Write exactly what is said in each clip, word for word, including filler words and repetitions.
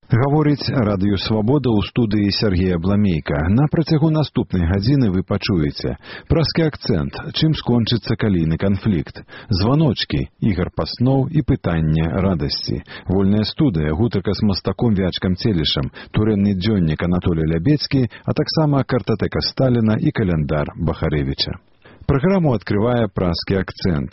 Гаворыць Радыё Свабода ў студыі Сергея Бламейка. На працягу наступнай гадзіны вы пачуеце праскі акцэнт, чым скончыцца калійны канфлікт, званочкі, Ігар Пасноў і пытанне радасці, вольная студыя, гутарка з мастаком Вячкам Целішам, турэмны дзённік Анатолій Лябецкі, а таксама картатэка Сталіна і каляндар Бахарэвіча. Праграму адкрывае праскі акцэнт.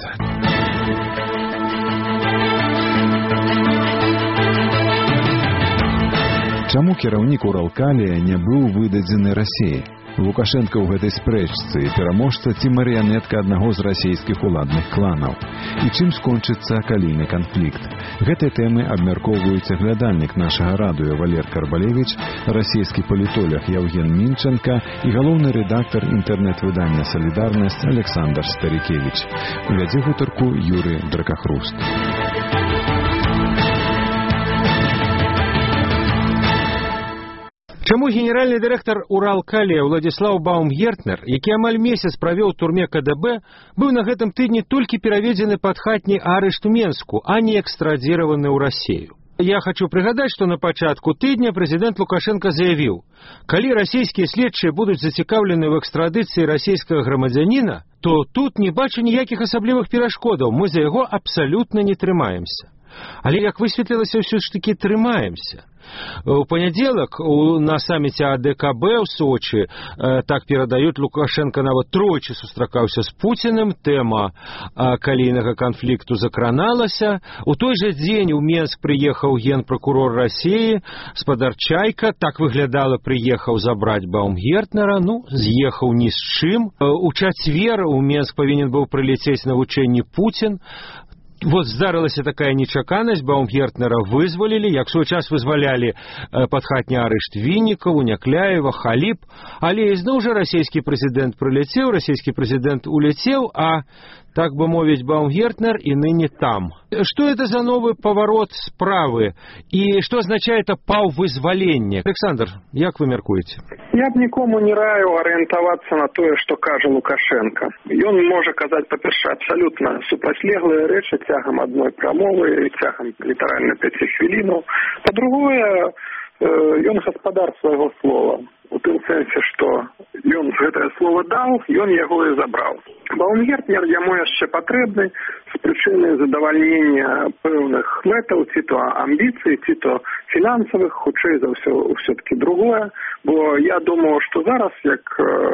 Чаму кіраўнік Уралкалія не быў выдадзены Расіі? Лукашенко ў гэтай спрэчцы пераможца ці марыянетка аднаго з расійскіх уладных кланаў? І чым скончыцца калійны канфлікт? Гэтыя тэмы абмяркоўваюць глядальнік нашага радыё Валер Карбалевіч, расійскі палітолог Яўген Мінчанка і галоўны рэдактар інтэрнэт-выдання «Салідарнасць» Александр Старікевіч. Вядзе гутарку Юрый Дракахруст. Чаму генеральны дырэктар Уралкалія Владзіслаў Баумгертнер, які амаль месяц правёў у турме ка дэ бэ, быў на гэтым тыдні толькі пераведзены пад хатні арышт у Менску, а не экстрадзіраваны ў Расію? Я хочу прыгадаць, што на пачатку тыдня прэзідэнт Лукашенко заявіў, калі расійскія следчыя будуць зацікаўлены ў экстрадыцыі расійскага грамадзяніна, то тут не бачу ніякіх асаблівых перашкодаў, мы за яго абсалютна не трымаемся. Але, як высветлілася, ўсё ж такі трымаемся. У панядзелак на саміце а дэ ка бэ ў Сочы, так перадаюць, Лукашенко нават тройчы сустракаўся з Пуціным, тэма калійнага канфлікту закраналася. У той жа дзень у Менск прыехаў генпракурор Расіі, спадар Чайка, так выглядала, прыехаў забраць Баумгертнера, ну, з'ехаў ні з чым. У чацвер у Менск павінен быў прылецець на вучэнні Пуцін. Вот здарылася такая нечаканасць, Баумгертнера вызвалілі, як свой час вызвалялі пад хатні арышт Віннікаву, Някляева, Халіп, але ізноў жа расійскі прэзідэнт прыляцеў, расійскі прэзідэнт уляцеў, а, так бы мовіць, Баумгертнер і ныне там. Что это за новый поворот справы? И что означает это паўвызваленне? Александр, як вы мяркуеце? Я б нікому не раю арыентавацца на тое, што кажа Лукашенко. Ён можа казаць, па-першае, абсалютна супрацьлеглыя рэчы цягам адной прамовы, цягам літаральна пяці хвілінаў. Па-другое, ён гаспадар свайго слова. У тым сэнсе, што ён гэтае слова даў, ён яго і забраў. Баумгертнер яму яшчэ патрэбны з прычыны задавальнення пэўных мэтаў, ці то амбіцый, ці то фінансавых, хутчэй за ўсё ўсё-таки другое, бо я думаю, што зараз, як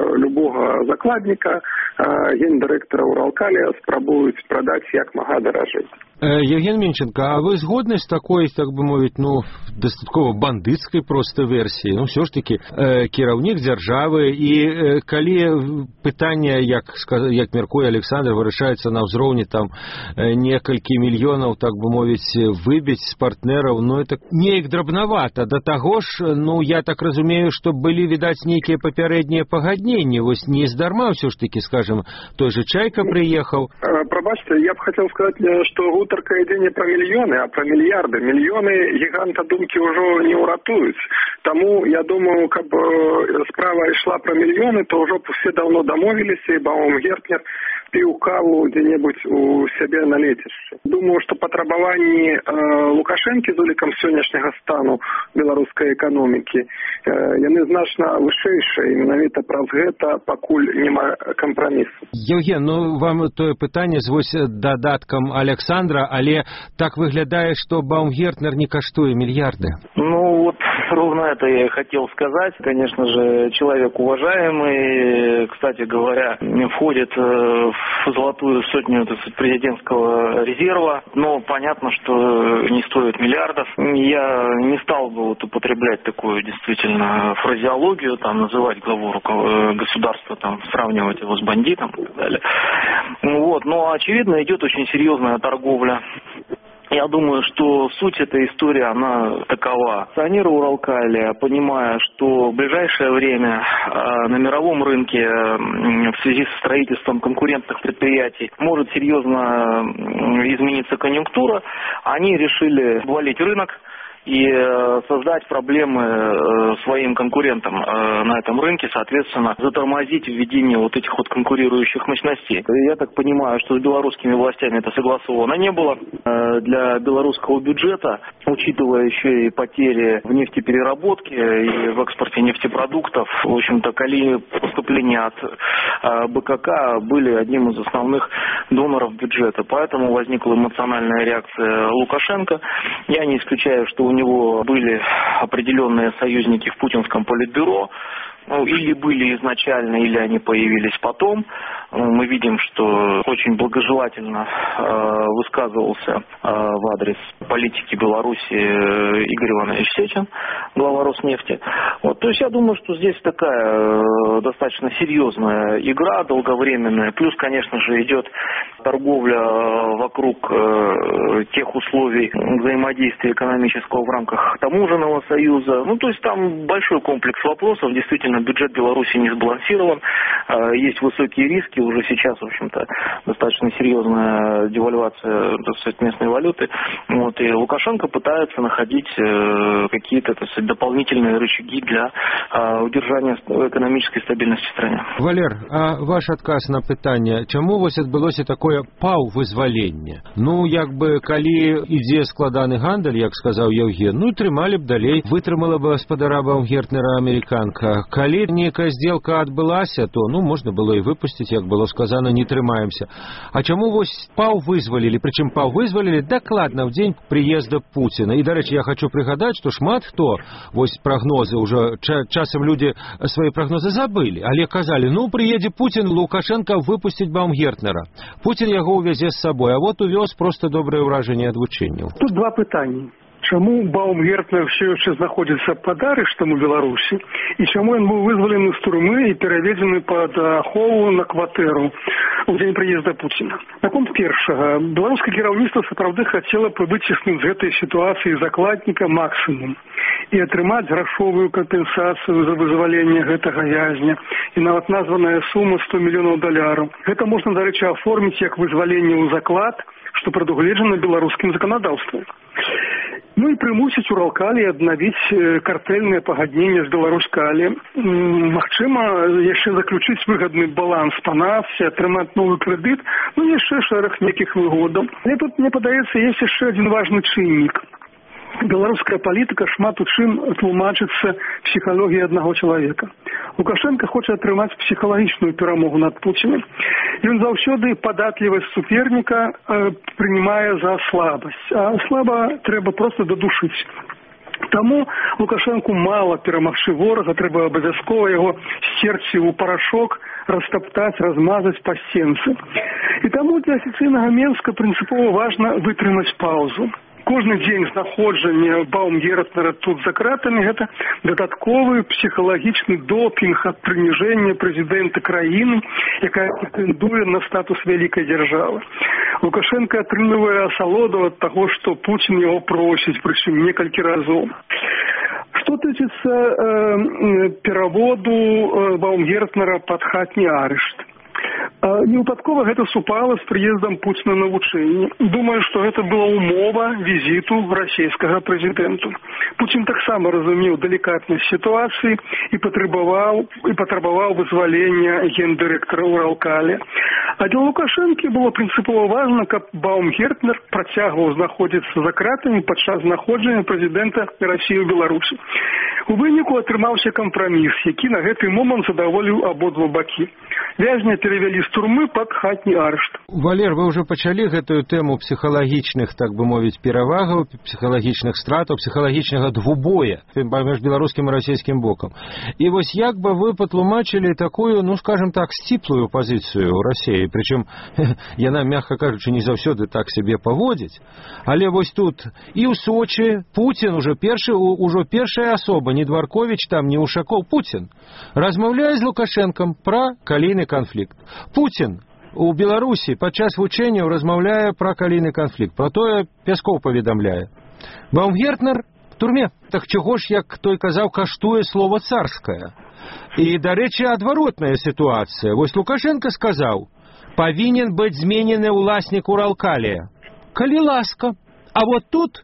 любога закладніка, гендырэктара Уралкалія спрабуюць прадаць як мага даражэй. Евген Минченко, а вы згодны з такой, так бы мовіць, ну, дастаткова бандыцкай проста версіі? Ну, ўсё ж такі, э, кіраўнік дзяржавы, і э, калі пытанне, як, як мяркуе Александр, вырашаецца на ўзроўні там э, некалькі мільёнаў, так бы мовіць, выбіць з партнераў, ну, это неяк драбнавата. Да таго ж, ну, я так разумею, што былі, відаць, нейкія папярэднія пагадненні, вось не здарма ўсё ж такі, скажем, той же Чайка прыехаў. Прабачце, я б хацеў сказаць, што гутарка ідзе не пра мільёны, а пра мільярды. Мільёны гіганта думкі ўжо не ўратуюць. Таму, я думаю, каб справа ішла пра мільёны, то ўжо б усе даўно дамовіліся, і Баумгертнер піў каву дзе-небудзь у сябе на лецішчы. Думаю, што патрабаванні э, Лукашэнкі з улікам сённяшняга стану беларускай эканомікі, э, яны значна вышэйшыя, і менавіта праз гэта пакуль няма кампрамісу. Евген, ну вам тое пытанне з вось дадаткам Александра, але так выглядае, што Баумгертнер не каштуе мільярды. Ну вот ровно это я и хотел сказать. Конечно же, человек уважаемый, кстати говоря, входит в золотую сотню, так сказать, президентского резерва, но понятно, что не стоит миллиардов. Я не стал бы вот употреблять такую действительно фразеологию, там называть главу государства, там сравнивать его с бандитом и так далее. Вот, но очевидно идет очень серьезная торговля. Я думаю, что суть этой истории, она такова. Акционеры Уралкалия, понимая, что в ближайшее время э, на мировом рынке э, в связи со строительством конкурентных предприятий может серьезно э, измениться конъюнктура, они решили обвалить рынок и создать проблемы своим конкурентам на этом рынке, соответственно, затормозить введение вот этих вот конкурирующих мощностей. Я так понимаю, что с белорусскими властями это согласовано не было. Для белорусского бюджета, учитывая еще и потери в нефтепереработке и в экспорте нефтепродуктов, в общем-то, поступления от БКК были одним из основных доноров бюджета. Поэтому возникла эмоциональная реакция Лукашенко. Я не исключаю, что у него были определенные союзники в путинском политбюро, ну, или были изначально, или они появились потом. Мы видим, что очень благожелательно э, высказывался э, в адрес политики Беларуси Игорь Иванович Сечин, глава Роснефти. Вот, то есть я думаю, что здесь такая э, достаточно серьезная игра, долговременная. Плюс, конечно же, идет торговля вокруг э, тех условий взаимодействия экономического в рамках таможенного союза. Ну, то есть там большой комплекс вопросов. Действительно, бюджет Беларуси не сбалансирован. Э, есть высокие риски. Уже сейчас, в общем-то, достаточно серьезная девальвация, так сказать, местной валюты. Вот, и Лукашенко пытается находить э, какие-то, так сказать, дополнительные рычаги для э, удержания экономической стабильности в стране. Валер, а ваш адказ на пытанне, чаму вось адбылося такое паўвызваленне? Ну, як бы, калі ідзе складаны гандаль, як сказаў Яўген, ну, трымалі б далей, вытрымала бы гаспадара Баумгертнера амерыканка. Калі нейкая сделка адбылася, то, ну, можна было і выпусціць, як было сказано, не трымаемся. А чаму вось паўвызвалілі, прычым паўвызвалілі дакладна ў дзень прыезда Пуціна. І, дарэчы, я хочу прыгадаць, што шмат хто, вось прагнозы, ўжо часам людзі свае прагнозы забылі, але казалі, ну, прыедзе Пуцін, Лукашенко выпусціць Баумгертнера. Пуцін яго увязе з сабой, а вот увёз проста добрае ўражанне ад вучэнняў. Тут два пытанні. Чаму Баумгертнер все яшчэ знаходзіцца пад арыштам у Беларусі і чаму ён быў вызвалены з турмы і пераведзены пад ахову на кватэру у дзень прыезда Пуціна? Наконт першага, беларускае кіраўніцтва сапраўды хацела б выцеснуць з гэтай сітуацыі закладніка максімум і атрымаць грашовую кампенсацыю за вызваленне гэтага вязня. І нават названая сума сто мільёнаў даляраў. Гэта можна, дарэчы, аформіць як вызваленне ў заклад, што прадугледжана беларускім заканадаўствам. Ну і прымусіць Уралкалі аднавіць картэльнае пагадненне з Беларускалі. Магчыма, яшчэ заключыць выгадны баланс па нафце, атрымаць новы крэдыт, ну яшчэ шэраг нейкіх выгодаў. Але тут, мне падаецца, ёсць яшчэ адзін важны чыннік. Беларуская палітыка шмат у чым тлумачыцца псіхалогіяй аднаго чалавека. Лукашенко хоча атрымаць псіхалагічную перамогу над Пуцінам. Ён заўсёды падатлівасць суперніка э, прымае за слабасць, а слаба трэба проста дадушыць. Таму Лукашенку мала перамагчы ворага, трэба абавязкова яго сцерці ў парашок, растаптаць, размазаць па сценцы. І таму для афіцыйнага Менска прынцыпова важна вытрымаць паўзу. Кожны дзень знаходжання Баумгертнера тут за кратамі гэта дадатковы псіхалагічны допінг ад прыніжэння прэзідэнта краіны, якая прэтэндуе на статус вялікай дзяржавы. Лукашенко атрымлівае асалоду ад таго, што Пуцін яго просіць, прычым некалькі разоў. Што тычыцца э, пераводу э, Баумгертнера пад хатні арышт. Невыпадкова гэта супала з прыездам Пуціна на вучэнне. Думаю, што гэта была умова візіту расійскага прэзідэнту. Пуцін таксама разумеў далікатнасць сітуацыі і патрабаваў і патрабаваў вызвалення гендырэктара Уралкалі. А для Лукашэнкі было прынцыпова важна, каб Баумгертнер працягваў знаходзіцца за кратамі падчас знаходжання прэзідэнта Расіі ў Беларусі. У выніку атрымаўся кампраміс, які на гэты момант задаволіў абодва бакі. Вязня перевялі з турмы пад хатні арышт. Валер, вы ўжо пачалі гэтую тэму псіхалагічных, так бы мовіць, перавагаў, псіхалагічных стратаў, псіхалагічнага двубоя паміж беларускім і расійскім бокам. І вось як бы вы патлумачылі такую, ну, скажем так, сціплую пазіцыю ў Расіі, прычым яна, мягка кажучы, не заўсёды так сябе паводзіць, але вось тут і ў Сочы Пуцін ужо першы, ужо першая асоба, не Дворкович, там, не Ушаков, Пуцін размаўляе з Лукашэнкам пра калійны канфлікт. Пуцін у Беларусі падчас вучэнняў размаўляе пра калійны канфлікт, пра тое Пяскоў паведамляе. Баумгертнер в турме. Так чаго ж, як той казаў, каштуе слова царскае. І, дарэчы, адваротная сітуацыя. Вось Лукашенко сказаў, павінен быць зменены ўласнік Уралкалія. Калі ласка. А вот тут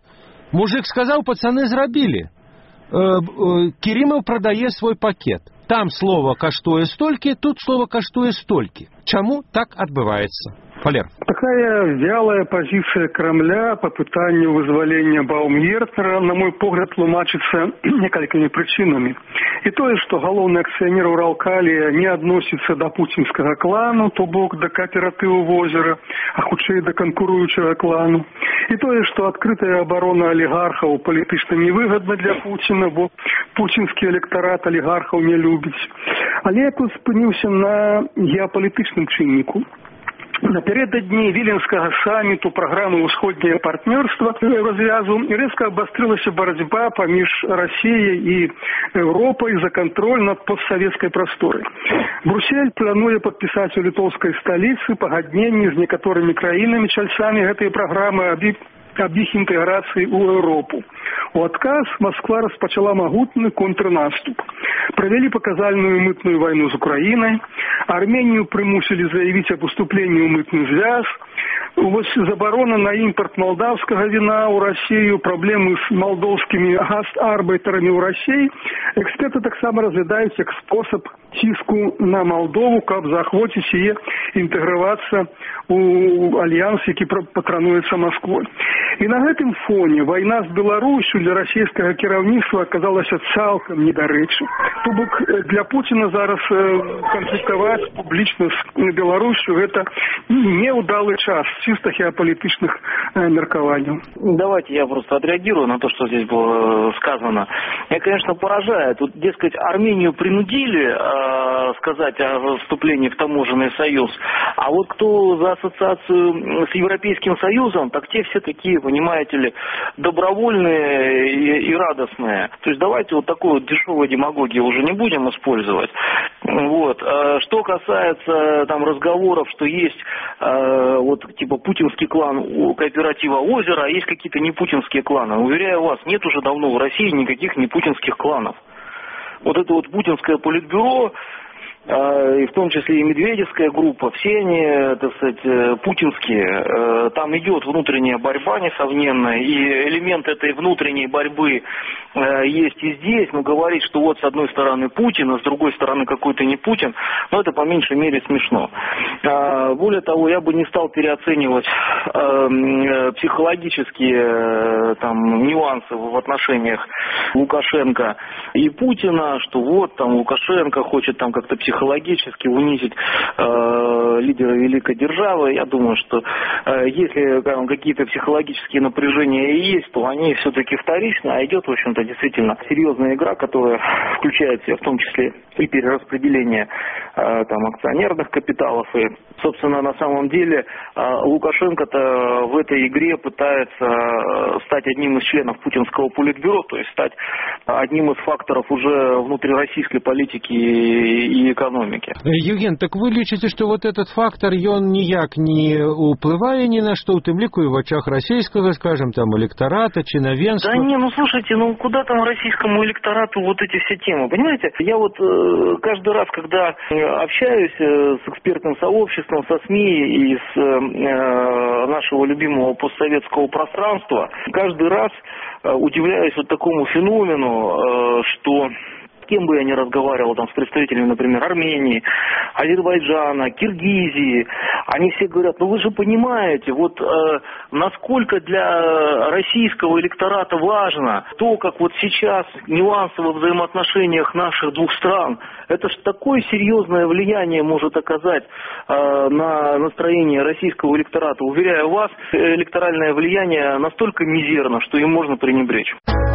Мужик сказал, пацаны зрабілі. Э, э, Керимов продае свой пакет. Там слово каштуе столькі, тут слово каштуе столькі. Чаму так адбываецца? Валер. Такая вялая позиция Кремля по пытанию вызволения Баумгертнера, на мой погляд, тлумачится некалькими причинами. И то, что головный акционер Уралкалия не относится до путинского клана, то бок до кооперативу Возера, а худшее до конкурующего клану. И то, что открытая оборона олигархов политично невыгодна для Путина, бо путинский электорат олигархов не любит. Але я тут спынился на геополитичном чиннику. Напередодні Віленського саміту програми «Усходнє партнерство» розв'язу різко обострилася боротьба поміж Росією і Європою за контроль над постсоветською просторою. Брюссель планує підписати у литовській столиці погодження з некоторими країнами, чальцями цієї програми об їх інтеграції у Європу. У отказ Москва розпочала могутний контрнаступ. Провели показальную мытную войну с Украиной. Армению примусили заявить об уступлении в мытный связь. Заборона на импорт молдавского вина у России, проблемы с молдовскими гастарбайтерами у России. Эксперты так само разглядают как способ тиску на Молдову, как захватить ее интегрироваться у альянс, який патронуется Москвой. И на этом фоне война с Беларусью для российского керівництва оказалась цалком недарэчы. То бок для Путина зараз конфликтовать публично с Беларусью это неудалый час чисто геополитичных меркований. Давайте я просто отреагирую на то, что здесь было сказано. Меня, конечно, поражает. Тут, дескать, Армению принудили э, сказать о вступлении в таможенный союз, а вот кто за ассоциацию с Европейским Союзом, так те все такие, понимаете ли, добровольные и, и радостные. То есть давайте вот такой вот дешевой демагогии уже не будем использовать. Вот. Что касается там разговоров, что есть э, вот типа путинский клан у кооператива Озера, а есть какие-то непутинские кланы. Уверяю вас, нет уже давно в России никаких непутинских кланов. Вот это вот путинское политбюро, и в том числе и медведевская группа, все они, так сказать, путинские. Там идет внутренняя борьба, несомненно, и элемент этой внутренней борьбы есть и здесь. Но говорить, что вот с одной стороны Путин, а с другой стороны какой-то не Путин, ну это по меньшей мере смешно. Более того, я бы не стал переоценивать психологические там нюансы в отношениях Лукашенко и Путина, что вот там Лукашенко хочет там как-то психологически психологически унизить э, лидера великой державы. Я думаю, что э, если там, какие-то психологические напряжения и есть, то они все-таки вторичны, а идет, в общем-то, действительно серьезная игра, которая включает в себя в том числе и перераспределение э, там, акционерных капиталов. И, собственно, на самом деле э, Лукашенко-то в этой игре пытается стать одним из членов путинского политбюро, то есть стать одним из факторов уже внутрироссийской политики и экономики. Евген, так вы лічыце, что вот этот фактор, ён ніяк не уплывае ни на что, у тым ліку и в очах российского, скажем, там, электората, чиновенства? Да не, ну слушайте, ну куда там российскому электорату вот эти все темы, понимаете? Я вот э, каждый раз, когда общаюсь э, с экспертным сообществом, со СМИ и с э, нашего любимого постсоветского пространства, каждый раз э, удивляюсь вот такому феномену, э, что... С кем бы я ни разговаривал, там, с представителями, например, Армении, Азербайджана, Киргизии, они все говорят, ну вы же понимаете, вот э, насколько для российского электората важно то, как вот сейчас нюансы во взаимоотношениях наших двух стран, это же такое серьезное влияние может оказать э, на настроение российского электората. Уверяю вас, электоральное влияние настолько мизерно, что им можно пренебречь.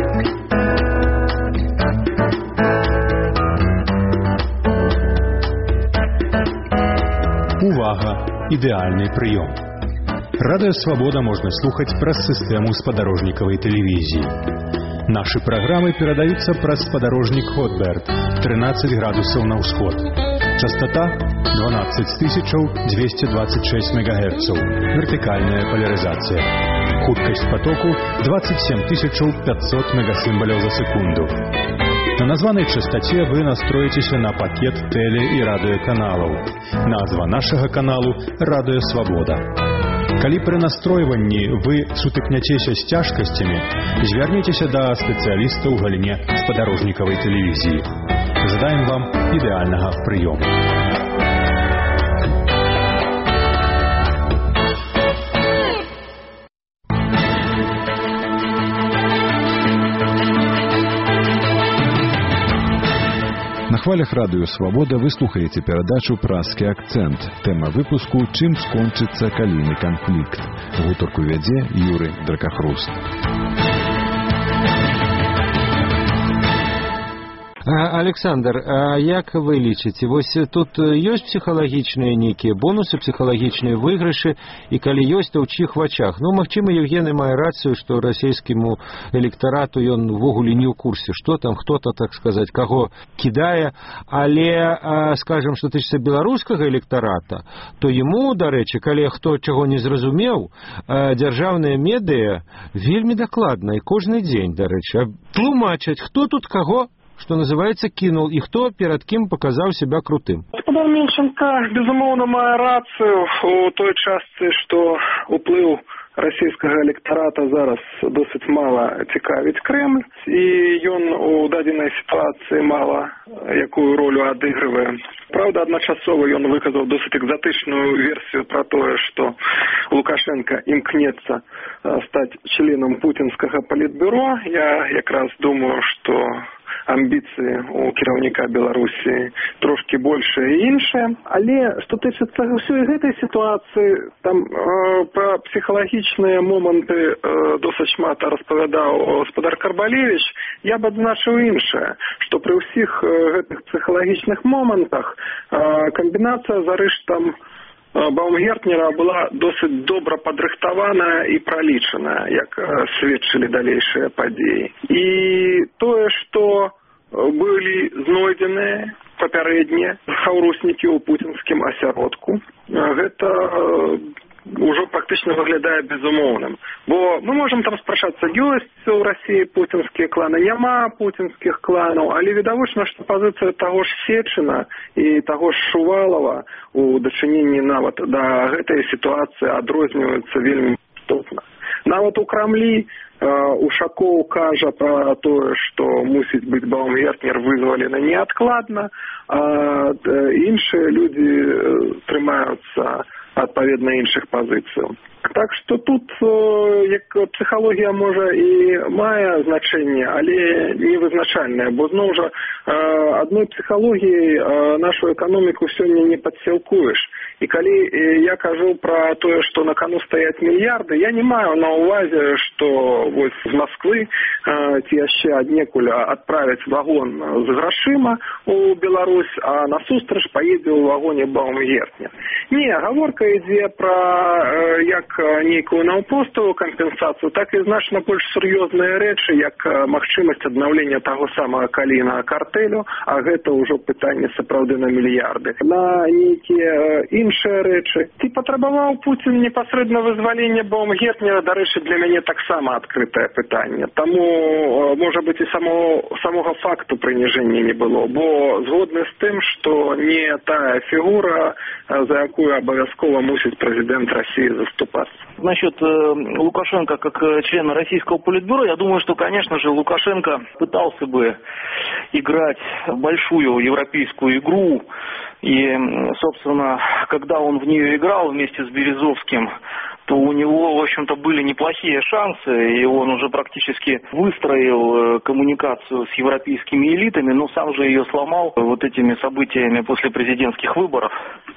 Увага! Ідэальны прыём. Радыё Свабода можна слухаць праз сістэму спадарожнікавай тэлевізіі. Нашы праграмы перадаюцца праз спадарожнік Хотберт тринадцать градусаў на ўсход. Частота двенадцать тысяч двести двадцать шесть мегагерцаў. Вертикальная поляризация. Хуткасць потоку двадцать семь тысяч пятьсот мегасимволяў за секунду. На названной частоте вы настроитесь на пакет теле- и радиоканалов. Назва нашего каналу «Радио Свобода». Калі пры настройванні вы сутыкняцеся з цяжкасцямі, звярніцеся да спецыяліста ў галіне спадарожнікавай тэлевізіі. Жадаем вам ідэальнага прыёму. На хвалях радыё «Свабода» вы слухаеце перадачу «Празкі акцэнт». Тэма выпуску «Чым скончыцца калійны канфлікт». Гутарку вядзе Юрый Дракахруст. Александр, а як вы лічыце, вось тут ёсць псіхалагічныя нейкія бонусы, псіхалагічныя выйгрышы, і калі ёсць, то ў чых вачах? Ну, магчыма, Евгений мае рацыю, што расійскаму электарату ён увогуле не ў курсе, што там хто-то, так сказаць, каго кідае, але, скажем, што тычыцца беларускага электарата, то яму, дарэчы, калі хто чаго не зразумеў, дзяржаўныя медыя вельмі дакладна і кожны дзень, дарэчы, тлумачаць, хто тут каго, что называется, кинул, и кто перед кем показал себя крутым. Господар Менченко, безумоўна, мае рацыю у той частцы, што уплыў расійскага электарата зараз досыць мала цікавіць Кремль, і ён у дадзенай сітуацыі мала якую ролю адыгрывае. Правда, адначасова ён выказаў досыць экзатычную версію пра тое, што Лукашенко імкнецца стаць членам путінскага палітбюро. Я якраз думаю, што амбіцыі у кіраўніка Беларусі трошкі большыя і іншыя. Але што тычыцца ўсёй гэтай сітуацыі, там э, пра псіхалагічныя моманты э, досыць шмат распавядаў гаспадар Карбалевіч. Я б адзначыў іншае, што пры ўсіх э, гэтых псіхалагічных момантах э, камбінацыя з арыштам Баумгертнера была досыць добра падрыхтаваная і пралічаная, як сведчылі далейшыя падзеі. І тое, што былі знойдзеныя папярэдне хаўруснікі ў пуцінскім асяродку, гэта ўжо практычна выглядае безумоўным. Бо мы можам там спрачацца, ёсць у Расіі пуцінскія кланы, няма пуцінскіх кланаў, але відавочна, што пазіцыя таго ж Сечына і таго ж Шувалова у дачыненні нават да гэтай сітуацыі адрозніваюцца вельмі істотна. Нават у Крамлі Ушакоў кажа пра тое, што мусіць быць Баумгертнер вызвалены неадкладна, а іншыя людзі трымаюцца адпаведна іншых пазіцыяў. Так што тут як псіхалогія можа і мае значэнне, але не вызначальнае, бо зноў жа адной псіхалогіяй нашу эканоміку сёння не падсілкуеш. І калі я кажу пра тое, што на кону стаяць мільярды, я не маю на ўвазе, што вось з Масквы ці яшчэ аднекуль адправяць вагон з грашыма у Беларусь, а насустрач паедзе ў вагоне Баумгертнер. Не, гаворка ідзе пра як нейкую наўпростую кампенсацыю, так і значна больш сур'ёзныя рэчы, як магчымасць аднаўлення таго самага калійнага картэлю, а гэта ўжо пытанне сапраўды на мільярды. На нейкія іншыя рэчы. Ці патрабаваў Пуцін непасрэдна вызвалення Баумгертнера, дарэчы, для мяне таксама адкрытае пытанне. Таму, можа быць, і само, самога факту прыніжэння не было, бо згодны з тым, што не тая фігура, за якую абавязкова мусіць прэзідэнт России заступаться. Насчет э, Лукашенко как члена российского политбюро, я думаю, что, конечно же, Лукашенко пытался бы играть большую европейскую игру. И, собственно, когда он в нее играл вместе с Березовским, то у него, в общем-то, были неплохие шансы, и он уже практически выстроил коммуникацию с европейскими элитами, но сам же ее сломал вот этими событиями после президентских выборов.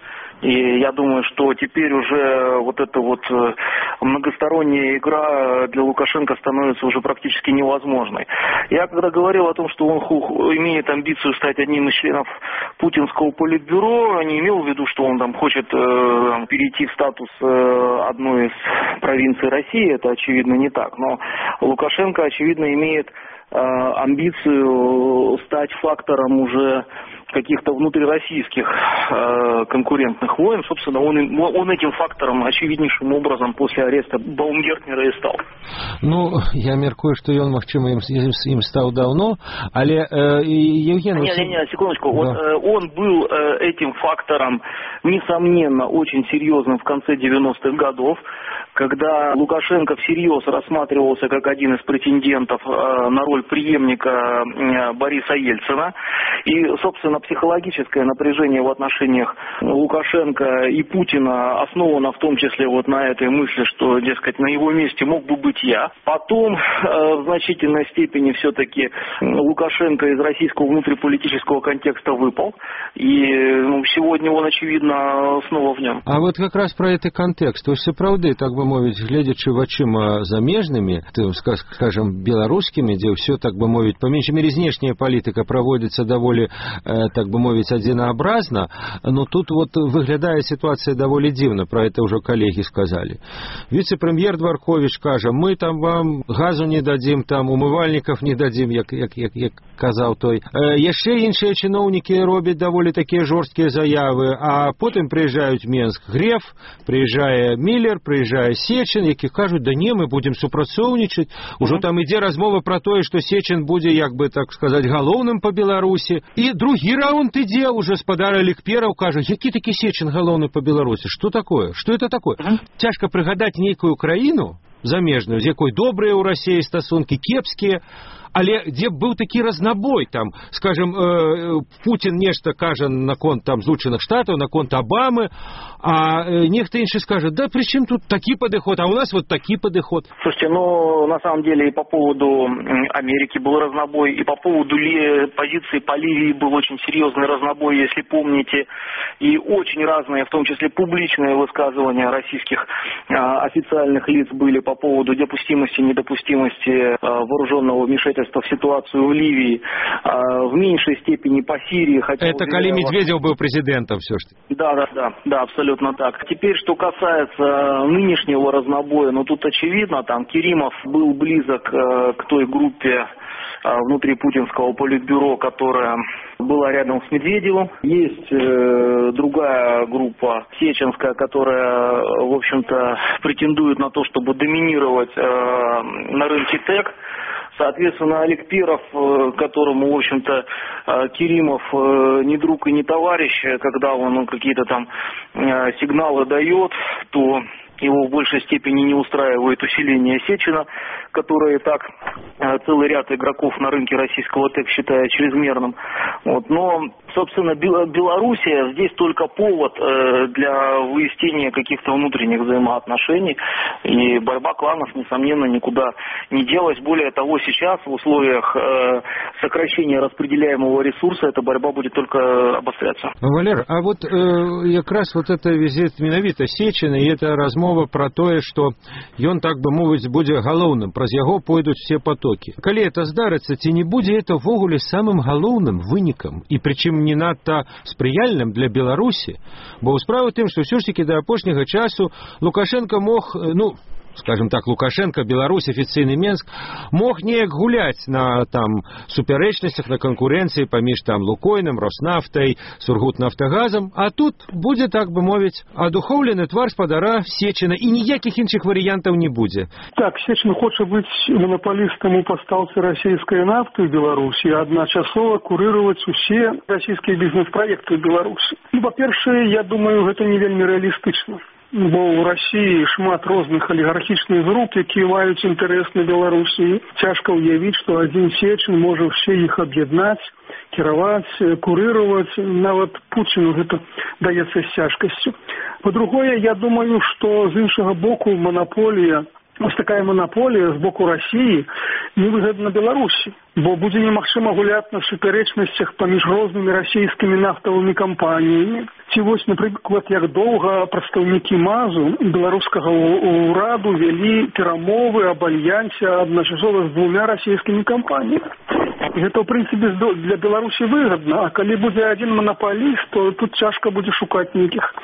И я думаю, что теперь уже вот эта вот многосторонняя игра для Лукашенко становится уже практически невозможной. Я когда говорил о том, что он имеет амбицию стать одним из членов путинского политбюро, не имел в виду, что он там хочет э, перейти в статус э, одной из провинций России, это очевидно не так. Но Лукашенко очевидно имеет амбицию стать фактором уже каких-то внутрироссийских э, конкурентных войн, собственно, он, он этим фактором очевиднейшим образом после ареста Баумгертнера и стал. Ну, я меркую, что он, магчыма, им, им стал давно, але э, Евген... Не, не, не, секундочку. Да. Вот, э, он был э, этим фактором, несомненно, очень серьезным в конце девяностых годов, когда Лукашенко всерьез рассматривался как один из претендентов э, на роль преемника э, Бориса Ельцина. И, собственно, психологическое напряжение в отношениях Лукашенко и Путина основано в том числе вот на этой мысли, что, дескать, на его месте мог бы быть я. Потом, э, в значительной степени все-таки Лукашенко из российского внутриполитического контекста выпал. И ну, сегодня он, очевидно, снова в нем. А вот как раз про этот контекст. Ось сапраўды, так бы мовить, глядячи вачыма замежными, скажем, белорусскими, где все, так бы мовить, по меньшей мере, внешняя политика проводится довольно, так бы мовить, одинообразно, но тут вот выглядает ситуация довольно дивно, про это уже коллеги сказали. Вице-премьер Дворкович кажа, мы там вам газу не дадим, там умывальников не дадим, як, як, як, як казал той. Яшчэ іншыя чыноўнікі робяць даволі такія жорсткія заявы, а потым прыязджаюць Менск Греф, прыязджае Миллер, прыязджае Сечин, які кажуць, да не, мы будем супрацоўнічаць. Ужо там ідзе размова про тое, што Сечин будзе, як бы так сказаць, галоўным по Беларусі. І другі раунд ідзе, уже спадар Алікпераў кажа, які такі Сечин галоўны по Беларусі? Што такое? Што это такое? Цяжка прыгадаць нейкую краіну замежную, з якой добрыя ў Расіі стасункі, кепскія, але где был такі разнабой, там, скажем, э, Путин нешта кажа наконт там Злучаных Штатаў, наконт Обамы, а э, нехта іншы скажет, да при чем тут такі подыход, а у нас вот такі подыход. Слушайте, ну, на самом деле и по поводу Америки был разнобой, и по поводу ли, позиции по Ливии был очень серьезный разнобой, если помните, и очень разные, в том числе публичные высказывания российских э, официальных лиц были по поводу допустимости, недопустимости э, вооруженного вмешательства в ситуацию в Ливии, в меньшей степени по Сирии. Хотя это коли Медведев был президентом все что. Да, да, да, да, абсолютно так. Теперь, что касается нынешнего разнобоя, ну тут очевидно, там Керимов был близок к той группе внутри путинского политбюро, которая была рядом с Медведевым. Есть э, другая группа, сеченская, которая, в общем-то, претендует на то, чтобы доминировать э, на рынке ТЭК. Соответственно, Аликперов, которому, в общем-то, Керимов не друг и не товарищ, когда он какие-то там сигналы дает, то его в большей степени не устраивает усиление Сечина, которое и так целый ряд игроков на рынке российского ТЭК считает чрезмерным. Вот. Но, собственно, Белоруссия здесь только повод для выяснения каких-то внутренних взаимоотношений. И борьба кланов, несомненно, никуда не делась. Более того, сейчас в условиях сокращения распределяемого ресурса эта борьба будет только обостряться. Валер, а вот э, как раз вот это визит менавіта Сечина, и это размова про тое, что ён, так бы мовіць, будзе галоўным, праз яго пойдуць все потоки. Калі это здарыцца, ці не будзе это ввогуле самым галоўным вынікам, і прычым не надта спрыяльным для Беларусі, бо ў справу тым, што ўсё ж таки да апошняга часу Лукашенко мог, ну, скажем так, Лукашенко, Беларусь, офіцыйны Менск, мог неяк гуляць на там супярэчнасцях, на канкурэнцыі паміж там Лукойным, Роснафтай, Сургутнафтагазам, а тут будзе, так бы мовіць, адухоўлены твар спадара Сечина, і ніякіх іншых варыянтаў не будзе. Так, Сечин хоча быць монополістам у пастаўцы расійскай нафты ў Беларусі, а адначасова курыраваць усе расійскія бізнес-праекты ў Беларусі. Ну, па-першае, я думаю, гэта не вельмі рэалістычна. Бо ў Расіі шмат розных алігархічных груп, якія маюць інтарэс на Беларусі. Цяжка ўявіць, што адзін Сечин можа ўсе іх аб'яднаць, кіраваць, курыраваць. Нават Путіну гэта даецца з цяжкасцю. Па-другое, я думаю, што з іншага боку манаполія, ось такая монополія з боку Расіі невыгодна Беларусі, бо будзе немагчыма гуляць на супярэчнасцях паміж рознымі расійскімі нафтавымі кампаніямі. Ці вось, напрыклад, як доўга прадстаўнікі МАЗу беларускага ўраду вялі перамовы аб альянсе адначасова з двумя расійскімі кампаніямі. Гэта, ў прынцыпе, для Беларусі выгодна, а калі будзе адзін монополіст, то тут цяжка будзе шукаць нейкіх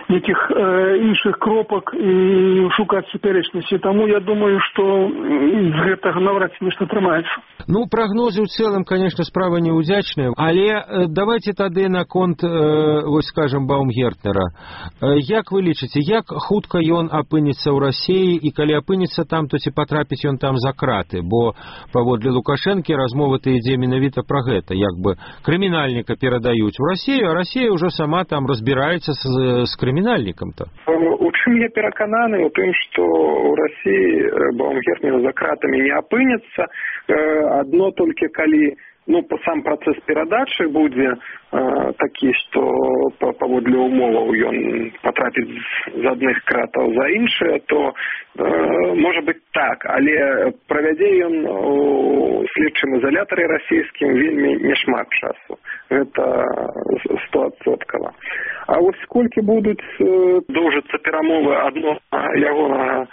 нейкіх э, іншых кропак і шукаць супярэчнасці. Таму я думаю, што з гэтага наврад ці нешта атрымаецца. Ну, прагнозы ў цэлым, конечно, справа неудзячная, але э, давайте тады наконт, э, вось скажем, Баумгертнера. Э, як вы лічыце, як хутка ён апынецца ў Расіі, і калі апынецца там, то ці патрапіць ён там за краты? Бо паводле Лукашэнкі размова-то ідзе менавіта пра гэта. Як бы крымінальніка перадаюць у Расію, а Расія ўжо сама там разбіраецца з, з крымінальнікам-то. У чым я перакананы? У тым, што ў Расіі Баумгертнер за кратамі не апынецца. Адно толькі калі ну, сам працэс перадачы будзе э, такі, што паводле умоваў ён патрапіць з адных кратаў за іншыя, то э, можа быць так, але правядзе ён у следчым ізалятары расійскім вельмі няшмат часу. Гэта сто адсоткаў. А вось сколькі будуць э, доўжыцца перамовы адносна ягонага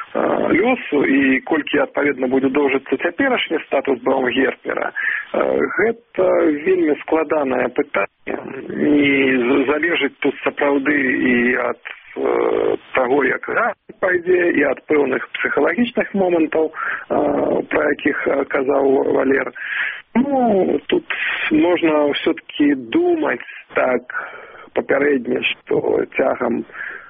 лёсу і колькі адпаведна будзе доўжыцца цяперашні статус Баумгертнера, гэта вельмі складанае пытанне і залежыць тут сапраўды і ад таго, як пойдзе, і ад пэўных псіхалагічных момантаў, пра якіх казаў Валер. Ну, тут можна ўсё-таки думаць так папярэдне, што цягам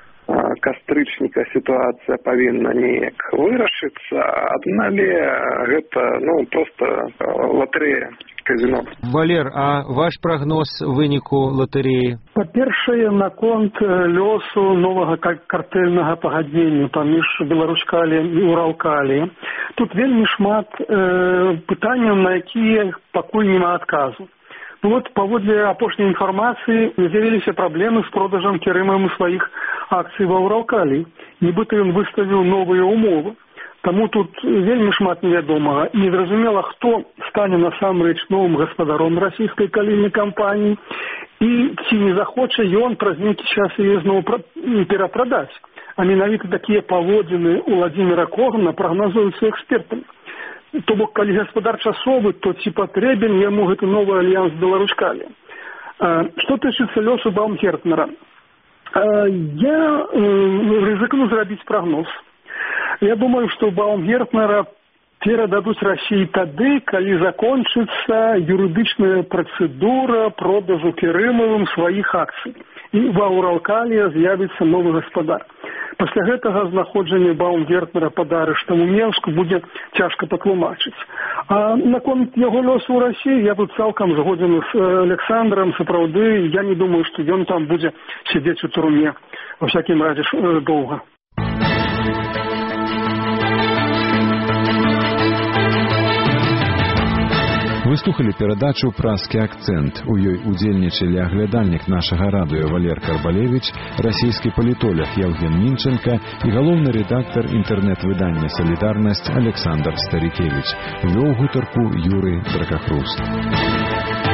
кастрычніка сітуацыя павінна неяк вырашыцца, аднак гэта ну, проста латарэя, казино. Валер, а ваш прагноз выніку латарэі? Па-першае, наконт лёсу новага картэльнага пагаднення паміж Беларускаліем і Уралкаліем. Тут вельмі шмат э, пытанняў, на якія пакуль няма адказу. Ну вот, паводле апошняй інфармацыі з'явіліся праблемы з продажам Керымам сваіх акцый ва Уралкаліі. Нібыта ён выставіў новыя умовы. Таму тут вельмі шмат невядомага. І незразумела, хто стане насамрэч новым гаспадаром расійскай калійнай кампаніі і ці не захоча ён праз нейкі час яе зноў перапрадаць. А менавіта такія паводзіны Уладзіміра Когана прагназуюцца экспертамі. То бок, калі гаспадар часовы, то ці патрэбен яму гэты новы альянс з Беларускаліем. Што тычыцца лёсу Баумгертнера? Я рызыкну зрабіць прагноз. Я думаю, што Баумгертнера перададуць Расіі тады, калі закончыцца юрыдычная працэдура продажу Керымавым сваіх акцый. І ва Уралкаліі з'явіцца новы гаспадар. Пасля гэтага знаходжанне Баумгертнера пад арыштам у Менску будзе цяжка патлумачыць. А наконт яго лёсу ў Расіі я тут цалкам згодзен з Александром. Сапраўды, я не думаю, што ён там будзе сядзець у турме. Во всякім разе доўга. Вы слухали перадачу «Праскі акцэнт». У ёй удзельнічалі аглядальнік нашага радыё Валер Карбалевіч, расійскі палітолог Яўген Мінченка і галоўны рэдактар інтэрнэт-выдання «Салідарнасць» Александр Старікевіч. Вёў гутарку Юрый Дракахруст.